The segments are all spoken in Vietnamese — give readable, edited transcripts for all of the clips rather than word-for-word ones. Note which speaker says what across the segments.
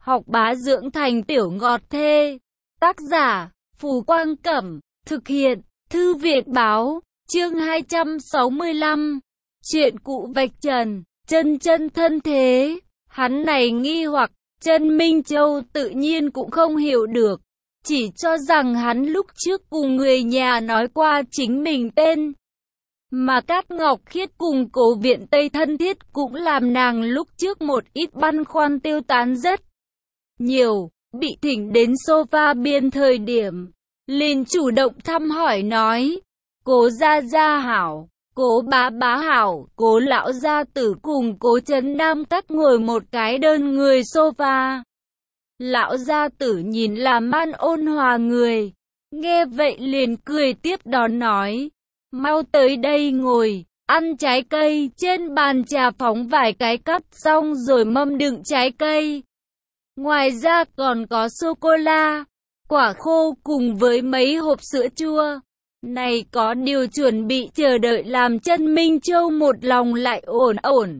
Speaker 1: học bá dưỡng thành tiểu ngọt thê. Tác giả, Phù Quang Cẩm, thực hiện, Thư viện Báo, chương 265. Chuyện cụ vạch trần, chân chân thân thế. Hắn này nghi hoặc, Chân Minh Châu tự nhiên cũng không hiểu được. Chỉ cho rằng hắn lúc trước cùng người nhà nói qua chính mình tên. Mà Cát Ngọc Khiết cùng Cố Viện Tây thân thiết cũng làm nàng lúc trước một ít băn khoăn tiêu tán rất nhiều. Bị thỉnh đến sofa biên thời điểm, liền chủ động thăm hỏi nói, Cố gia gia hảo, Cố bá bá hảo. Cố lão gia tử cùng Cố Trấn Nam các ngồi một cái đơn người sofa. Lão gia tử nhìn là man ôn hòa người, nghe vậy liền cười tiếp đón nói, mau tới đây ngồi, ăn trái cây. Trên bàn trà phóng vài cái cắt xong rồi mâm đựng trái cây. Ngoài ra còn có sô-cô-la, quả khô cùng với mấy hộp sữa chua. Này có điều chuẩn bị chờ đợi làm Chân Minh Châu một lòng lại ổn ổn.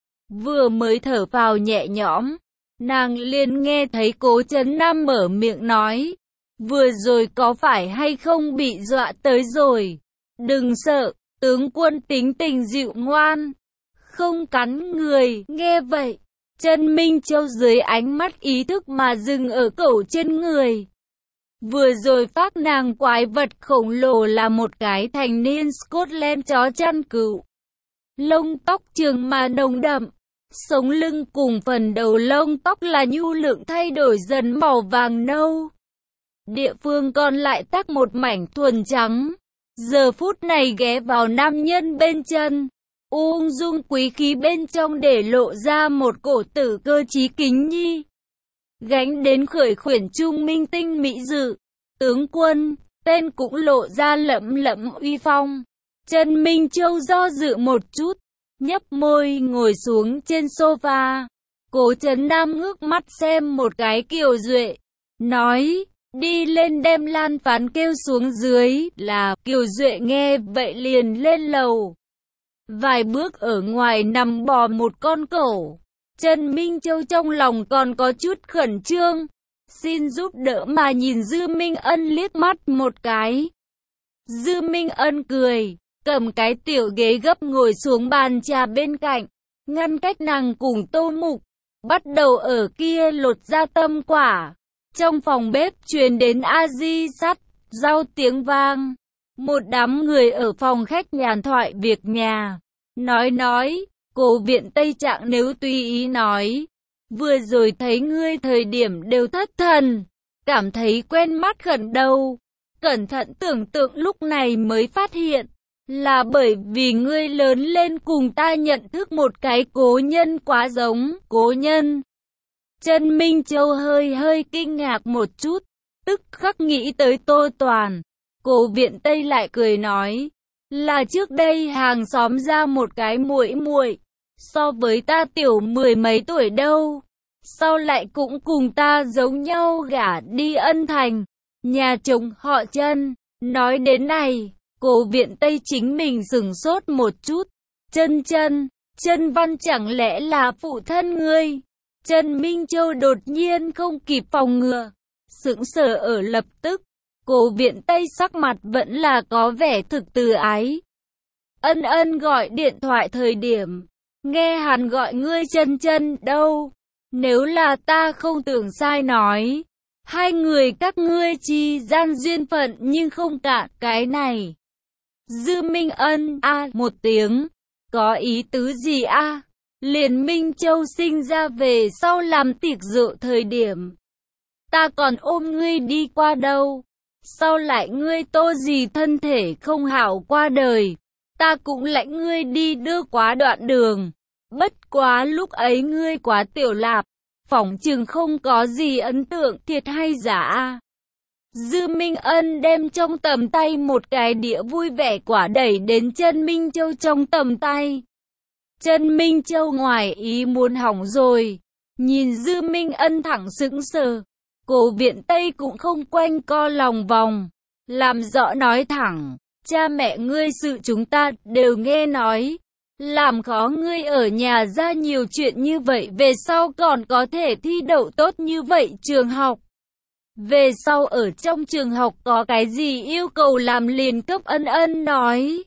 Speaker 1: Vừa mới thở phào nhẹ nhõm, nàng liền nghe thấy Cố Trấn Nam mở miệng nói, vừa rồi có phải hay không bị dọa tới rồi? Đừng sợ, tướng quân tính tình dịu ngoan, không cắn người. Nghe vậy, Chân Minh Châu dưới ánh mắt ý thức mà dừng ở cẩu trên người. Vừa rồi phát nàng quái vật khổng lồ là một cái thành niên Scotland chó chăn cừu. Lông tóc trường mà nồng đậm, sống lưng cùng phần đầu lông tóc là nhu lượng thay đổi dần màu vàng nâu. Địa phương còn lại tắc một mảnh thuần trắng. Giờ phút này ghé vào nam nhân bên chân, ung dung quý khí bên trong để lộ ra một cổ tử cơ trí kính nhi. Gánh đến khởi khuyển trung minh tinh mỹ dự, tướng quân, tên cũng lộ ra lẫm lẫm uy phong. Chân Minh Châu do dự một chút, nhấp môi ngồi xuống trên sofa. Cố Trấn Nam ngước mắt xem một cái Kiều Duệ, nói, đi lên đem Lan Phán kêu xuống dưới. Là Kiều Duệ nghe vậy liền lên lầu. Vài bước ở ngoài nằm bò một con cẩu. Chân Minh Châu trong lòng còn có chút khẩn trương, xin giúp đỡ mà nhìn Dư Minh Ân liếc mắt một cái. Dư Minh Ân cười, cầm cái tiểu ghế gấp ngồi xuống bàn trà bên cạnh, ngăn cách nàng cùng Tô Mục, bắt đầu ở kia lột ra tâm quả. Trong phòng bếp truyền đến a di sắt, rau tiếng vang. Một đám người ở phòng khách nhàn thoại việc nhà. Nói, Cố Viện Tây Trạng nếu tùy ý nói, vừa rồi thấy ngươi thời điểm đều thất thần, cảm thấy quen mắt khẩn đầu. Cẩn thận tưởng tượng lúc này mới phát hiện, là bởi vì ngươi lớn lên cùng ta nhận thức một cái cố nhân quá giống. Cố nhân? Chân Minh Châu hơi kinh ngạc một chút, tức khắc nghĩ tới Tô Toàn. Cố Viện Tây lại cười nói, là trước đây hàng xóm ra một cái muội muội, so với ta tiểu 10 mấy tuổi đâu. Sau lại cũng cùng ta giống nhau gả đi Ân Thành, nhà chồng họ Chân. Nói đến này, Cố Viện Tây chính mình sửng sốt một chút. Chân Văn chẳng lẽ là phụ thân ngươi? Chân Minh Châu đột nhiên không kịp phòng ngừa, sững sờ ở lập tức. Cố Viện Tây sắc mặt vẫn là có vẻ thực từ ái. Ân gọi điện thoại thời điểm, nghe hắn gọi ngươi chân đâu. Nếu là ta không tưởng sai nói, hai người các ngươi chi gian duyên phận nhưng không cạn cái này. Dư Minh Ân một tiếng, có ý tứ gì Liền Minh Châu sinh ra về sau làm tiệc rượu thời điểm, ta còn ôm ngươi đi qua đâu. Sau lại ngươi Tô gì thân thể không hảo qua đời, ta cũng lãnh ngươi đi đưa quá đoạn đường. Bất quá lúc ấy ngươi quá tiểu lạp, phỏng chừng không có gì ấn tượng, thiệt hay giả Dư Minh Ân đem trong tầm tay một cái đĩa vui vẻ quả đẩy đến Chân Minh Châu trong tầm tay. Chân Minh Châu ngoài ý muốn hỏng rồi, nhìn Dư Minh Ân thẳng sững sờ. Cố Viện Tây cũng không quanh co lòng vòng, làm rõ nói thẳng, cha mẹ ngươi sự chúng ta đều nghe nói, làm khó ngươi ở nhà ra nhiều chuyện như vậy, về sau còn có thể thi đậu tốt như vậy trường học. Về sau ở trong trường học có cái gì yêu cầu làm liền cấp Ân Ân nói.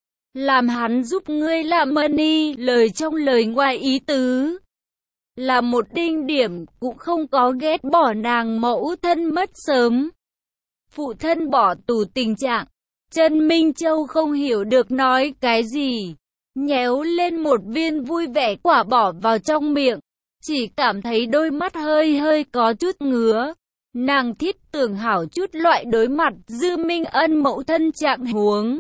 Speaker 1: Làm hắn giúp ngươi làm money, lời trong lời ngoài ý tứ. Là một đinh điểm, cũng không có ghét bỏ nàng mẫu thân mất sớm. Phụ thân bỏ tù tình trạng. Trần Minh Châu không hiểu được nói cái gì. Nhéo lên một viên vui vẻ quả bỏ vào trong miệng. Chỉ cảm thấy đôi mắt hơi hơi có chút ngứa. Nàng thiết tưởng hảo chút loại đối mặt Dư Minh Ân mẫu thân trạng huống.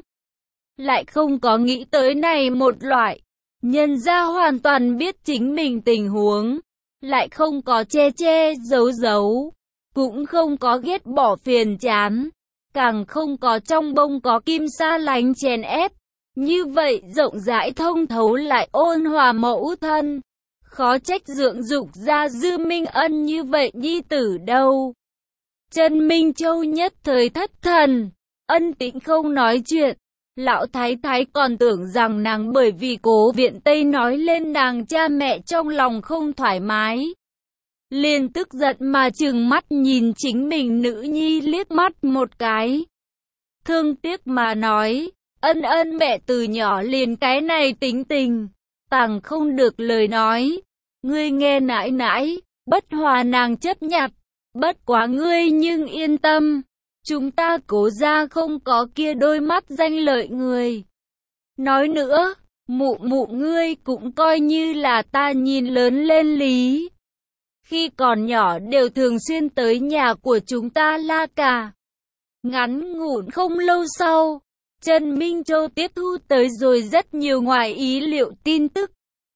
Speaker 1: Lại không có nghĩ tới này một loại. Nhân ra hoàn toàn biết chính mình tình huống. Lại không có che che giấu giấu. Cũng không có ghét bỏ phiền chán. Càng không có trong bông có kim sa lánh chèn ép. Như vậy rộng rãi thông thấu lại ôn hòa mẫu thân. Khó trách dưỡng dục ra Dư Minh Ân như vậy nhi tử đâu. Trần Minh Châu nhất thời thất thần. Ân Tĩnh không nói chuyện. Lão thái thái còn tưởng rằng nàng bởi vì Cố Viện Tây nói lên nàng cha mẹ trong lòng không thoải mái. Liền tức giận mà trừng mắt nhìn chính mình nữ nhi liếc mắt một cái. Thương tiếc mà nói, Ân Ân mẹ từ nhỏ liền cái này tính tình, tằng không được lời nói. Ngươi nghe nãi nãi, bất hòa nàng chấp nhặt, bất quá ngươi nhưng yên tâm. Chúng ta Cố gia không có kia đôi mắt danh lợi người. Nói nữa, mụ mụ ngươi cũng coi như là ta nhìn lớn lên lý. Khi còn nhỏ đều thường xuyên tới nhà của chúng ta la cà. Ngắn ngủn không lâu sau, Trần Minh Châu tiếp thu tới rồi rất nhiều ngoài ý liệu tin tức.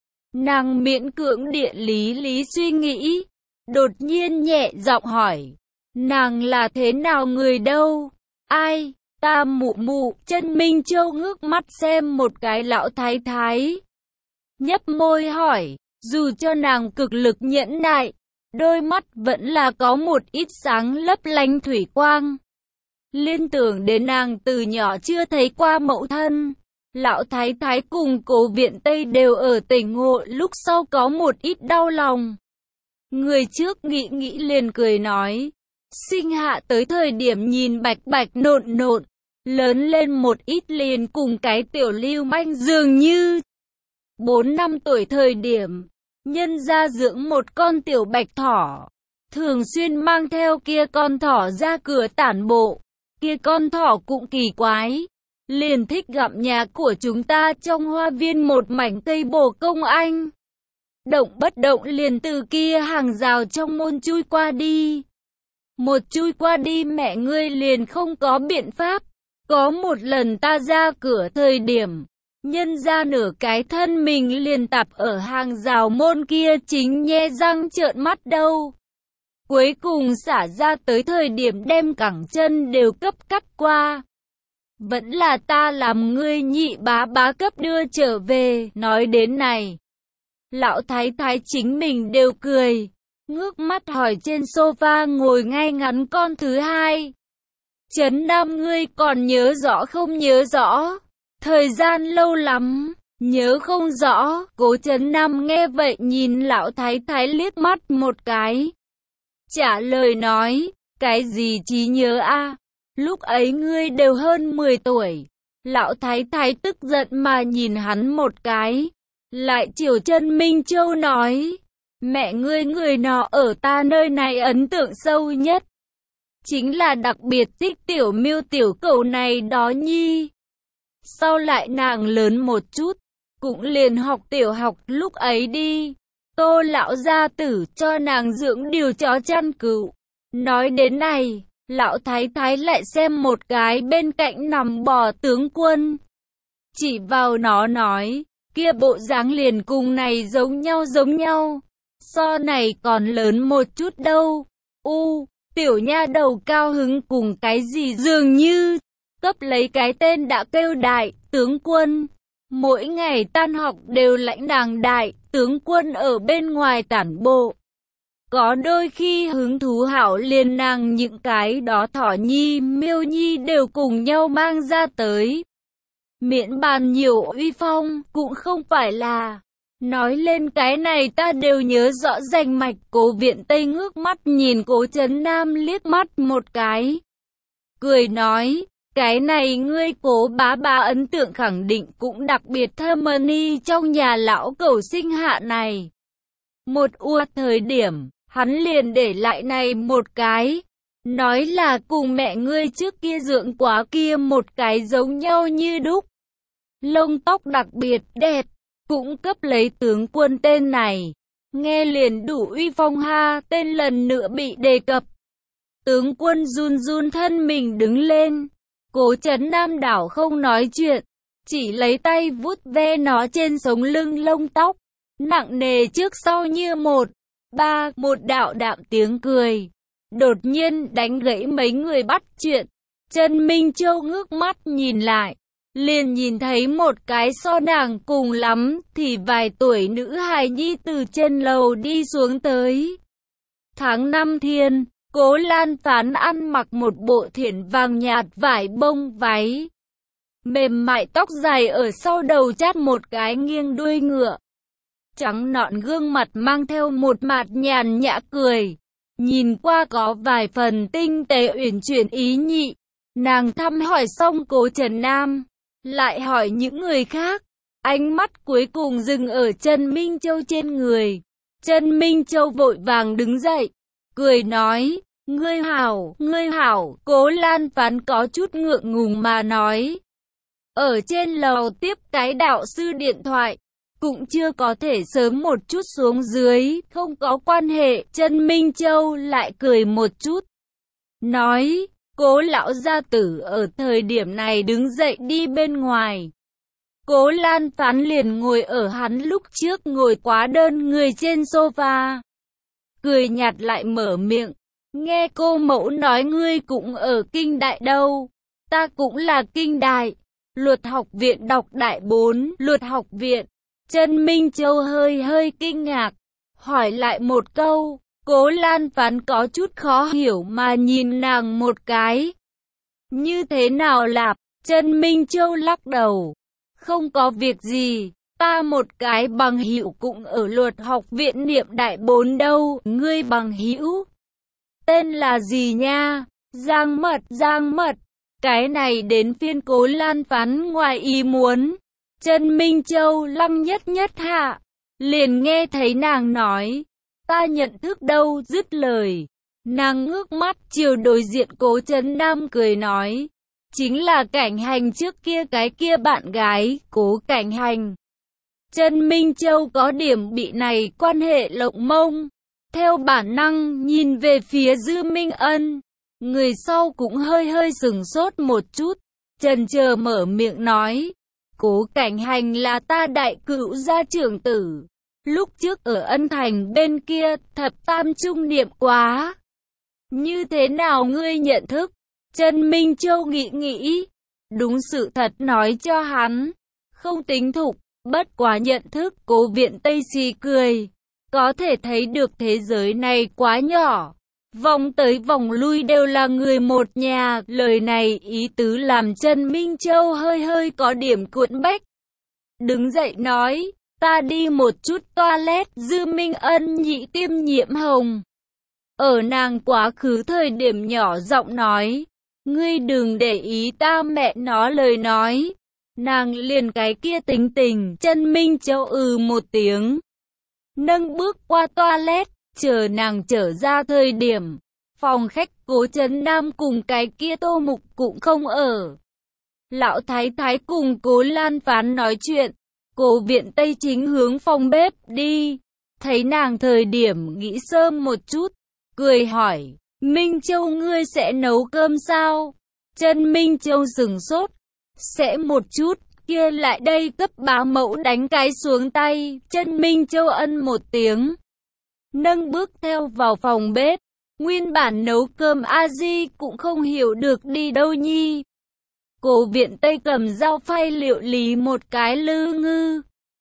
Speaker 1: Nàng miễn cưỡng địa lý suy nghĩ, đột nhiên nhẹ giọng hỏi. Nàng là thế nào người đâu? Ai? Ta mụ mụ. Trần Minh Châu ngước mắt xem một cái lão thái thái. Nhấp môi hỏi, dù cho nàng cực lực nhẫn nại, đôi mắt vẫn là có một ít sáng lấp lánh thủy quang. Liên tưởng đến nàng từ nhỏ chưa thấy qua mẫu thân. Lão thái thái cùng Cố Viện Tây đều ở tỉnh ngộ, lúc sau có một ít đau lòng. Người trước nghĩ nghĩ liền cười nói. Sinh hạ tới thời điểm nhìn bạch bạch nộn nộn, lớn lên một ít liền cùng cái tiểu lưu manh dường như. 4 năm tuổi thời điểm, nhân gia dưỡng một con tiểu bạch thỏ, thường xuyên mang theo kia con thỏ ra cửa tản bộ. Kia con thỏ cũng kỳ quái, liền thích gặm nhà của chúng ta trong hoa viên một mảnh cây bồ công anh. Động bất động liền từ kia hàng rào trong môn chui qua đi. Một chui qua đi mẹ ngươi liền không có biện pháp. Có một lần ta ra cửa thời điểm, nhân ra nửa cái thân mình liền tạp ở hàng rào môn kia chính nhe răng trợn mắt đâu. Cuối cùng xả ra tới thời điểm đem cẳng chân đều cấp cắt qua. Vẫn là ta làm ngươi nhị bá bá cấp đưa trở về. Nói đến này, lão thái thái chính mình đều cười. Ngước mắt hỏi trên sofa ngồi ngay ngắn con thứ hai. Trấn Nam ngươi còn nhớ rõ không nhớ rõ? Thời gian lâu lắm, nhớ không rõ. Cố Trấn Nam nghe vậy nhìn lão thái thái liếc mắt một cái. Trả lời nói, cái gì trí nhớ a? Lúc ấy ngươi đều hơn 10 tuổi. Lão thái thái tức giận mà nhìn hắn một cái. Lại chiều Trần Minh Châu nói. Mẹ ngươi người nọ ở ta nơi này ấn tượng sâu nhất. Chính là đặc biệt thích tiểu miêu tiểu cầu này đó nhi. Sau lại nàng lớn một chút, cũng liền học tiểu học lúc ấy đi. Tô lão gia tử cho nàng dưỡng điều chó chăn cừu. Nói đến này, lão thái thái lại xem một cái bên cạnh nằm bò tướng quân. Chỉ vào nó nói, kia bộ dáng liền cùng này giống nhau. So này còn lớn một chút đâu. Tiểu nha đầu cao hứng cùng cái gì dường như. Cấp lấy cái tên đã kêu đại tướng quân. Mỗi ngày tan học đều lãnh nàng đại tướng quân ở bên ngoài tản bộ. Có đôi khi hứng thú hảo liền nàng những cái đó thỏ nhi miêu nhi đều cùng nhau mang ra tới. Miễn bàn nhiều uy phong, cũng không phải là. Nói lên cái này ta đều nhớ rõ rành mạch. Cố Viện Tây ngước mắt nhìn Cố Trấn Nam liếc mắt một cái. Cười nói, cái này ngươi Cố bá bá ấn tượng khẳng định cũng đặc biệt thơm ni trong nhà lão cẩu sinh hạ này. Một thời điểm, hắn liền để lại này một cái. Nói là cùng mẹ ngươi trước kia dưỡng quá kia một cái giống nhau như đúc. Lông tóc đặc biệt đẹp, cũng cấp lấy tướng quân tên này. Nghe liền đủ uy phong ha, tên lần nữa bị đề cập. Tướng quân run run thân mình đứng lên. Cố Trấn Nam đảo không nói chuyện, chỉ lấy tay vuốt ve nó trên sống lưng lông tóc. Nặng nề trước sau như một đạo đạm tiếng cười. Đột nhiên đánh gãy mấy người bắt chuyện. Trần Minh Châu ngước mắt nhìn lại, liền nhìn thấy một cái so nàng cùng lắm thì vài tuổi nữ hài nhi từ trên lầu đi xuống tới. Tháng 5 thiên, Cố Lan Phán ăn mặc một bộ thiển vàng nhạt vải bông váy. Mềm mại tóc dài ở sau đầu chát một cái nghiêng đuôi ngựa. Trắng nõn gương mặt mang theo một mặt nhàn nhã cười. Nhìn qua có vài phần tinh tế uyển chuyển ý nhị. Nàng thăm hỏi xong Cố Trấn Nam, lại hỏi những người khác. Ánh mắt cuối cùng dừng ở Trần Minh Châu trên người. Trần Minh Châu vội vàng đứng dậy, cười nói, ngươi hảo, Cố Lan Phán có chút ngượng ngùng mà nói. Ở trên lầu tiếp cái đạo sư điện thoại, cũng chưa có thể sớm một chút xuống dưới, không có quan hệ. Trần Minh Châu lại cười một chút, nói, Cố lão gia tử ở thời điểm này đứng dậy đi bên ngoài. Cố Lan Phán liền ngồi ở hắn lúc trước ngồi quá đơn người trên sofa. Cười nhạt lại mở miệng, nghe cô mẫu nói ngươi cũng ở kinh đại đâu. Ta cũng là kinh đại, luật học viện đọc đại 4, luật học viện. Trần Minh Châu hơi kinh ngạc, hỏi lại một câu. Cố Lan Phán có chút khó hiểu mà nhìn nàng một cái. Như thế nào lạp? Trần Minh Châu lắc đầu. Không có việc gì, ta một cái bằng hữu cũng ở luật học viện niệm đại 4 đâu. Ngươi bằng hữu tên là gì nha? Giang Mật. Cái này đến phiên Cố Lan Phán ngoài ý muốn. Trần Minh Châu lăng nhất hạ, liền nghe thấy nàng nói, ta nhận thức đâu. Dứt lời, nàng ngước mắt chiều đối diện Cố Trấn Nam cười nói, chính là Cảnh Hành trước kia cái kia bạn gái, Cố Cảnh Hành. Trần Minh Châu có điểm bị này quan hệ lộng mông, theo bản năng nhìn về phía Dư Minh Ân. Người sau cũng hơi sửng sốt một chút, chần chờ mở miệng nói, Cố Cảnh Hành là ta đại cữu gia trưởng tử. Lúc trước ở Ân Thành bên kia, thập tam trung niệm quá. Như thế nào ngươi nhận thức? Trần Minh Châu nghĩ. Đúng sự thật nói cho hắn. Không tính thục, bất quá nhận thức. Cố Viện Tây xì cười. Có thể thấy được thế giới này quá nhỏ. Vòng tới vòng lui đều là người một nhà. Lời này ý tứ làm Trần Minh Châu hơi có điểm cuộn bách. Đứng dậy nói, ta đi một chút toilet. Dư Minh Ân nhị tiêm nhiễm hồng. Ở nàng quá khứ thời điểm nhỏ giọng nói, ngươi đừng để ý ta mẹ nó lời nói. Nàng liền cái kia tính tình. Trần Minh Châu một tiếng, nâng bước qua toilet. Chờ nàng trở ra thời điểm, phòng khách Cố Trấn Nam cùng cái kia Tô Mục cũng không ở. Lão Thái Thái cùng Cố Lan Phán nói chuyện. Cố Viện Tây chính hướng phòng bếp đi. Thấy nàng thời điểm nghĩ sớm một chút, cười hỏi, Minh Châu ngươi sẽ nấu cơm sao? Trần Minh Châu sửng sốt, sẽ một chút, kia lại đây cấp bá mẫu đánh cái xuống tay. Trần Minh Châu ân một tiếng, nâng bước theo vào phòng bếp. Nguyên bản nấu cơm a di cũng không hiểu được đi đâu nhi. Cố Viện Tây cầm dao phay liệu lý một cái lư ngư,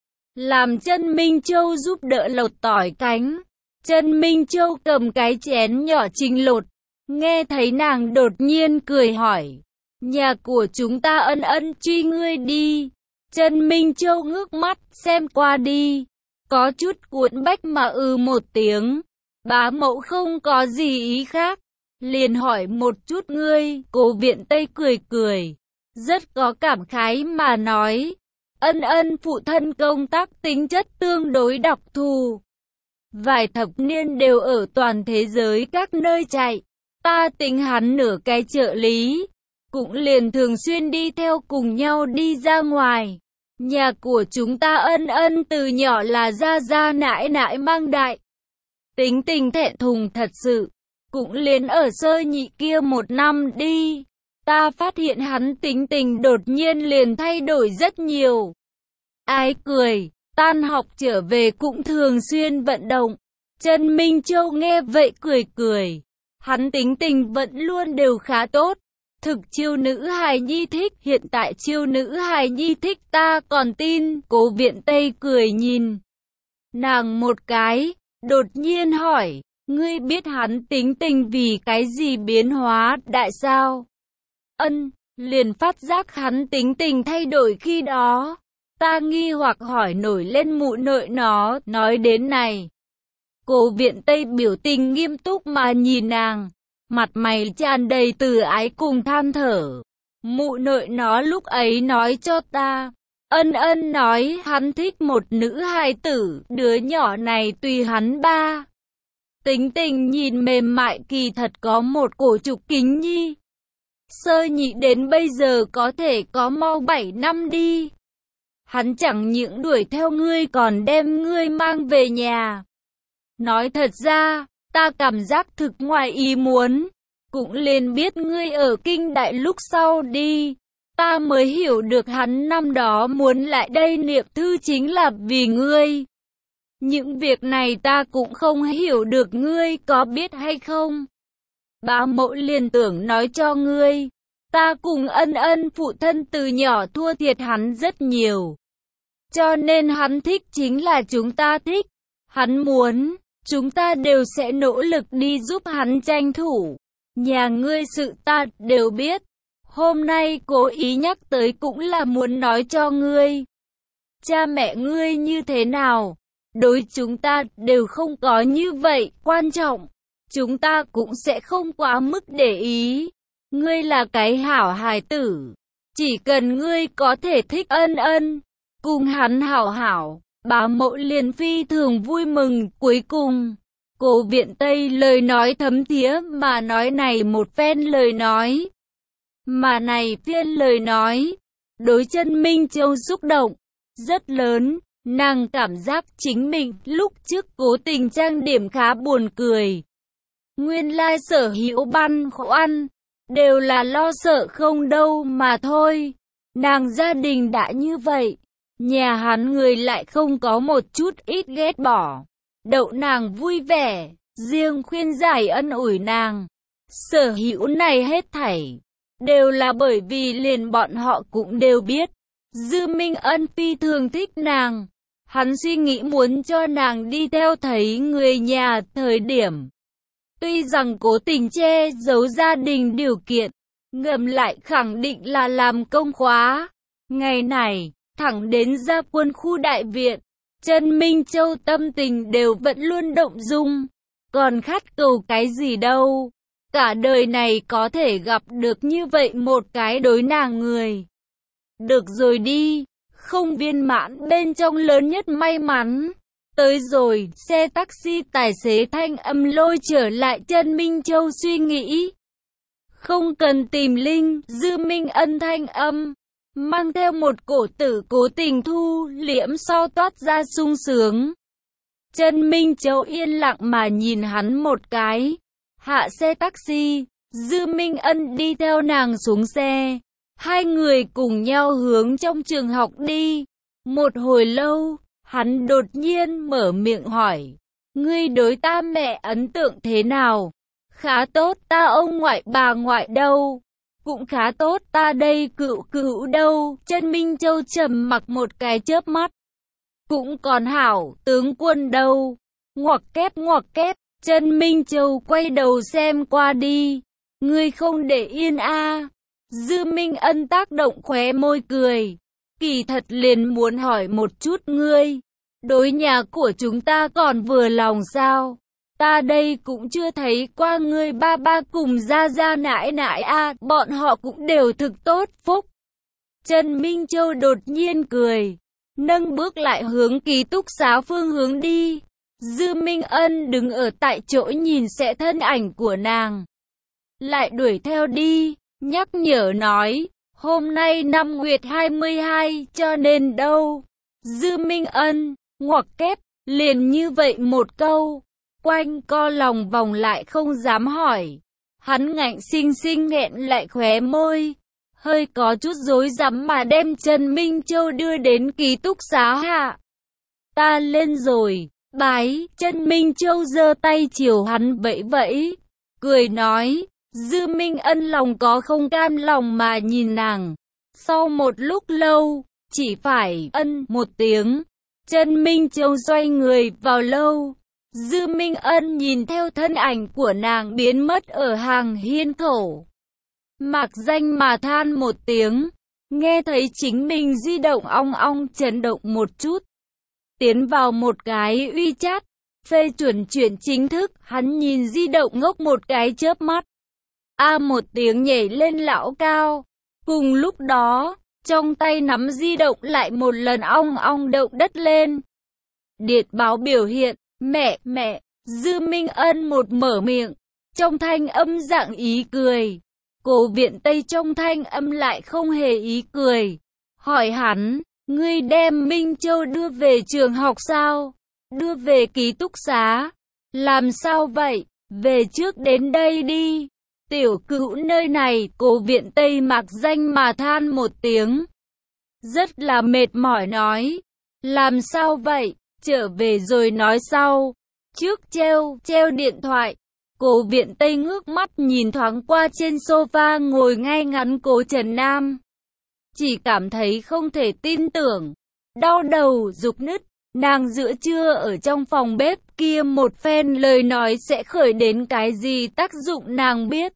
Speaker 1: làm Trần Minh Châu giúp đỡ lột tỏi cánh. Trần Minh Châu cầm cái chén nhỏ trình lột. Nghe thấy nàng đột nhiên cười hỏi, Nhà của chúng ta ân ân truy ngươi đi. Trần Minh Châu ngước mắt xem qua đi, có chút cuốn bách mà một tiếng. Bá mẫu không có gì ý khác, liền hỏi một chút ngươi. Cố Viện Tây cười cười, rất có cảm khái mà nói, ân ân phụ thân công tác tính chất tương đối đặc thù. Vài thập niên đều ở toàn thế giới các nơi chạy, ta tính hắn nửa cái trợ lý, cũng liền thường xuyên đi theo cùng nhau đi ra ngoài. Nhà của chúng ta ân ân từ nhỏ là gia gia nãi nãi mang đại. Tính tình thẹn thùng thật sự, cũng liền ở sơ nhị kia một năm đi. Ta phát hiện hắn tính tình đột nhiên liền thay đổi rất nhiều. Ái cười, tan học trở về cũng thường xuyên vận động. Trần Minh Châu nghe vậy cười cười. Hắn tính tình vẫn luôn đều khá tốt. Thực chiêu nữ hài nhi thích, hiện tại chiêu nữ hài nhi thích ta còn tin. Cố Viện Tây cười nhìn nàng một cái, đột nhiên hỏi, ngươi biết hắn tính tình vì cái gì biến hóa đại sao? Ân, liền phát giác hắn tính tình thay đổi khi đó. Ta nghi hoặc hỏi nổi lên mụ nội nó, nói đến này. Cố Viện Tây biểu tình nghiêm túc mà nhìn nàng, mặt mày tràn đầy từ ái cùng than thở. Mụ nội nó lúc ấy nói cho ta, ân ân nói hắn thích một nữ hài tử, đứa nhỏ này tùy hắn ba. Tính tình nhìn mềm mại kỳ thật có một cổ trục kính nhi. Sơ nhị đến bây giờ có thể có mau 7 năm đi. Hắn chẳng những đuổi theo ngươi còn đem ngươi mang về nhà. Nói thật ra, ta cảm giác thực ngoài ý muốn. Cũng liền biết ngươi ở kinh đại lúc sau đi. Ta mới hiểu được hắn năm đó muốn lại đây niệm thư chính là vì ngươi. Những việc này ta cũng không hiểu được ngươi có biết hay không. Bá mẫu liền tưởng nói cho ngươi. Ta cùng ân ân phụ thân từ nhỏ thua thiệt hắn rất nhiều. Cho nên hắn thích chính là chúng ta thích. Hắn muốn, chúng ta đều sẽ nỗ lực đi giúp hắn tranh thủ. Nhà ngươi sự ta đều biết. Hôm nay cố ý nhắc tới cũng là muốn nói cho ngươi. Cha mẹ ngươi như thế nào? Đối chúng ta đều không có như vậy quan trọng. Chúng ta cũng sẽ không quá mức để ý. Ngươi là cái hảo hài tử. Chỉ cần ngươi có thể thích ân ân, cùng hắn hảo hảo, bá mẫu liền phi thường vui mừng. Cuối cùng, Cố Viện Tây lời nói thấm thía mà nói này một phen lời nói. Mà này phiên lời nói, đối Trần Minh Châu xúc động rất lớn. Nàng cảm giác chính mình lúc trước cố tình trang điểm khá buồn cười. Nguyên lai sở hữu băn khoăn đều là lo sợ không đâu mà thôi. Nàng gia đình đã như vậy, nhà hắn người lại không có một chút ít ghét bỏ. Đậu nàng vui vẻ, riêng khuyên giải ân ủi nàng. Sở hữu này hết thảy đều là bởi vì liền bọn họ cũng đều biết Dư Minh Ân phi thường thích nàng. Hắn suy nghĩ muốn cho nàng đi theo thấy người nhà thời điểm. Tuy rằng cố tình che giấu gia đình điều kiện, ngầm lại khẳng định là làm công khóa. Ngày này, thẳng đến ra quân khu đại viện, Trần Minh Châu tâm tình đều vẫn luôn động dung. Còn khát cầu cái gì đâu. Cả đời này có thể gặp được như vậy một cái đối nàng người. Được rồi đi. Không viên mãn bên trong lớn nhất may mắn. Tới rồi, xe taxi tài xế thanh âm lôi trở lại Trần Minh Châu suy nghĩ. Không cần tìm Linh, Dư Minh Ân thanh âm, mang theo một cổ tử cố tình thu liễm sau toát ra sung sướng. Trần Minh Châu yên lặng mà nhìn hắn một cái. Hạ xe taxi, Dư Minh Ân đi theo nàng xuống xe. Hai người cùng nhau hướng trong trường học đi. Một hồi lâu, hắn đột nhiên mở miệng hỏi. Ngươi đối ta mẹ ấn tượng thế nào? Khá tốt, ta ông ngoại bà ngoại đâu? Cũng khá tốt, ta đây cựu cữu đâu? Trần Minh Châu trầm mặc một cái chớp mắt. Cũng còn hảo, tướng quân đâu? Ngoặc kép, Trần Minh Châu quay đầu xem qua đi. Ngươi không để yên a? Dư Minh Ân tác động khóe môi cười. Kỳ thật liền muốn hỏi một chút ngươi. Đối nhà của chúng ta còn vừa lòng sao? Ta đây cũng chưa thấy qua ngươi ba ba cùng gia gia nãi nãi a, bọn họ cũng đều thực tốt phúc. Trần Minh Châu đột nhiên cười, nâng bước lại hướng ký túc xá phương hướng đi. Dư Minh Ân đứng ở tại chỗ nhìn sẽ thân ảnh của nàng, lại đuổi theo đi, nhắc nhở nói, hôm nay năm Nguyệt 22 cho nên đâu. Dư Minh Ân, ngoặc kép, liền như vậy một câu, quanh co lòng vòng lại không dám hỏi. Hắn ngạnh sinh sinh nghẹn lại khóe môi, hơi có chút rối rắm mà đem Trần Minh Châu đưa đến ký túc xá hạ. Ta lên rồi, bái. Trần Minh Châu giơ tay chiều hắn vẫy vẫy, cười nói. Dư Minh Ân lòng có không cam lòng mà nhìn nàng. Sau một lúc lâu, chỉ phải ân một tiếng, Trần Minh Châu xoay người vào lâu. Dư Minh Ân nhìn theo thân ảnh của nàng biến mất ở hàng hiên khẩu, mạc danh mà than một tiếng, nghe thấy chính mình di động ong ong chấn động một chút. Tiến vào một cái WeChat, phê chuẩn chuyện chính thức, hắn nhìn di động ngốc một cái chớp mắt. Một tiếng nhảy lên lão cao. Cùng lúc đó, trong tay nắm di động lại một lần ong ong động đất lên. Điện báo biểu hiện, mẹ, Dư Minh Ân một mở miệng, trong thanh âm dạng ý cười. Cố Viện Tây trong thanh âm lại không hề ý cười. Hỏi hắn, ngươi đem Minh Châu đưa về trường học sao? Đưa về ký túc xá? Làm sao vậy? Về trước đến đây đi. Tiểu Cữu nơi này, Cố Viện Tây mạc danh mà than một tiếng. Rất là mệt mỏi nói. Làm sao vậy? Trở về rồi nói sau. Trước treo điện thoại. Cố Viện Tây ngước mắt nhìn thoáng qua trên sofa ngồi ngay ngắn Cố Trần Nam. Chỉ cảm thấy không thể tin tưởng. Đau đầu, rục nứt. Nàng giữa trưa ở trong phòng bếp kia một phen lời nói sẽ khởi đến cái gì tác dụng nàng biết.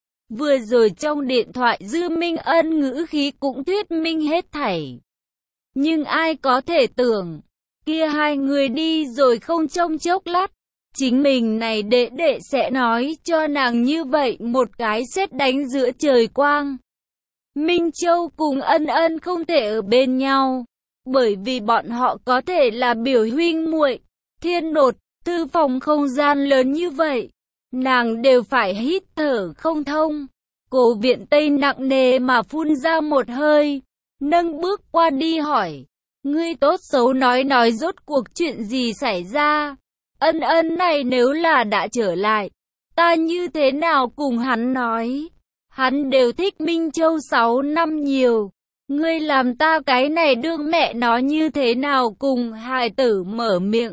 Speaker 1: Vừa rồi trong điện thoại Dư Minh Ân ngữ khí cũng thuyết minh hết thảy. Nhưng ai có thể tưởng, kia hai người đi rồi không trong chốc lát, chính mình này đệ sẽ nói cho nàng như vậy một cái sét đánh giữa trời quang. Minh Châu cùng Ân không thể ở bên nhau, bởi vì bọn họ có thể là biểu huynh muội. Thiên Đột, thư phòng không gian lớn như vậy, nàng đều phải hít thở không thông. Cố Viện Tây nặng nề mà phun ra một hơi, nâng bước qua đi hỏi, ngươi tốt xấu nói rốt cuộc chuyện gì xảy ra. Ân này nếu là đã trở lại, ta như thế nào cùng hắn nói. Hắn đều thích Minh Châu 6 năm nhiều. Ngươi làm ta cái này đương mẹ nó như thế nào cùng hài tử mở miệng.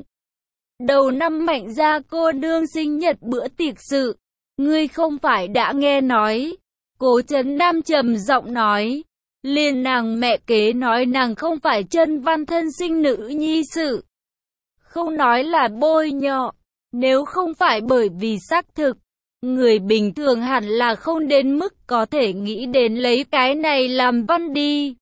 Speaker 1: Đầu năm Mạnh gia cô đương sinh nhật bữa tiệc sự, ngươi không phải đã nghe nói. Cố Trấn Nam trầm giọng nói, liền nàng mẹ kế nói nàng không phải chân văn thân sinh nữ nhi sự. Không nói là bôi nhọ, nếu không phải bởi vì xác thực, người bình thường hẳn là không đến mức có thể nghĩ đến lấy cái này làm văn đi.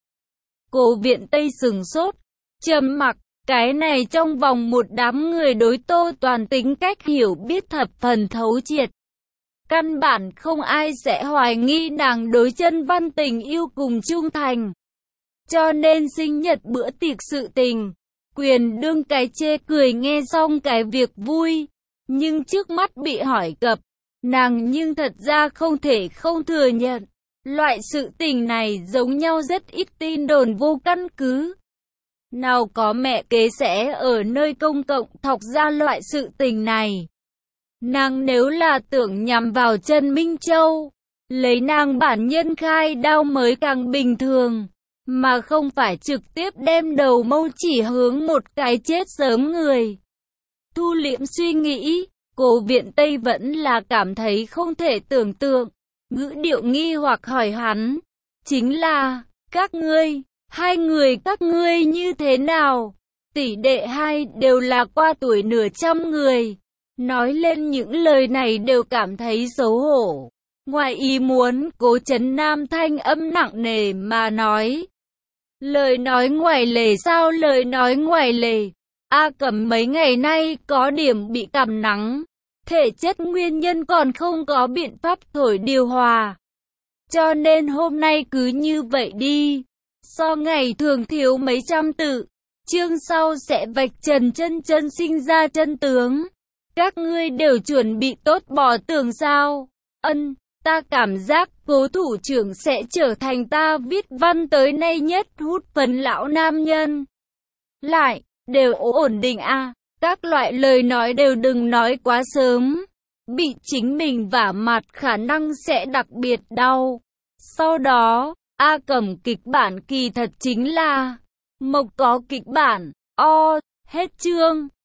Speaker 1: Cố Viện Tây sừng sốt, trầm mặc, cái này trong vòng một đám người đối Tô Toàn tính cách hiểu biết thập phần thấu triệt. Căn bản không ai sẽ hoài nghi nàng đối chân văn tình yêu cùng trung thành. Cho nên sinh nhật bữa tiệc sự tình, quyền đương cái chê cười nghe xong cái việc vui. Nhưng trước mắt bị hỏi cập, nàng nhưng thật ra không thể không thừa nhận. Loại sự tình này giống nhau rất ít tin đồn vô căn cứ. Nào có mẹ kế sẽ ở nơi công cộng thọc ra loại sự tình này. Nàng nếu là tưởng nhằm vào Trần Minh Châu, lấy nàng bản nhân khai đao mới càng bình thường, mà không phải trực tiếp đem đầu mâu chỉ hướng một cái chết sớm người. Thu liễm suy nghĩ, Cố Viện Tây vẫn là cảm thấy không thể tưởng tượng, ngữ điệu nghi hoặc hỏi hắn, chính là, hai người các ngươi như thế nào? Tỷ đệ hai đều là qua tuổi nửa trăm người. Nói lên những lời này đều cảm thấy xấu hổ. Ngoài ý muốn, Cố Chấn Nam thanh âm nặng nề mà nói. Lời nói ngoài lề sao lời nói ngoài lề? A Cẩm mấy ngày nay có điểm bị cảm nắng. Thể chất nguyên nhân còn không có biện pháp thổi điều hòa. Cho nên hôm nay cứ như vậy đi. So ngày thường thiếu mấy trăm tự. Chương sau sẽ vạch trần chân sinh ra chân tướng. Các ngươi đều chuẩn bị tốt bỏ tường sao? Ân, ta cảm giác Cố thủ trưởng sẽ trở thành ta viết văn tới nay nhất hút phấn lão nam nhân. Lại, đều ổn định a. Các loại lời nói đều đừng nói quá sớm. Bị chính mình vả mặt khả năng sẽ đặc biệt đau. Sau đó, A Cẩm kịch bản kỳ thật chính là Mộc có kịch bản. Hết chương.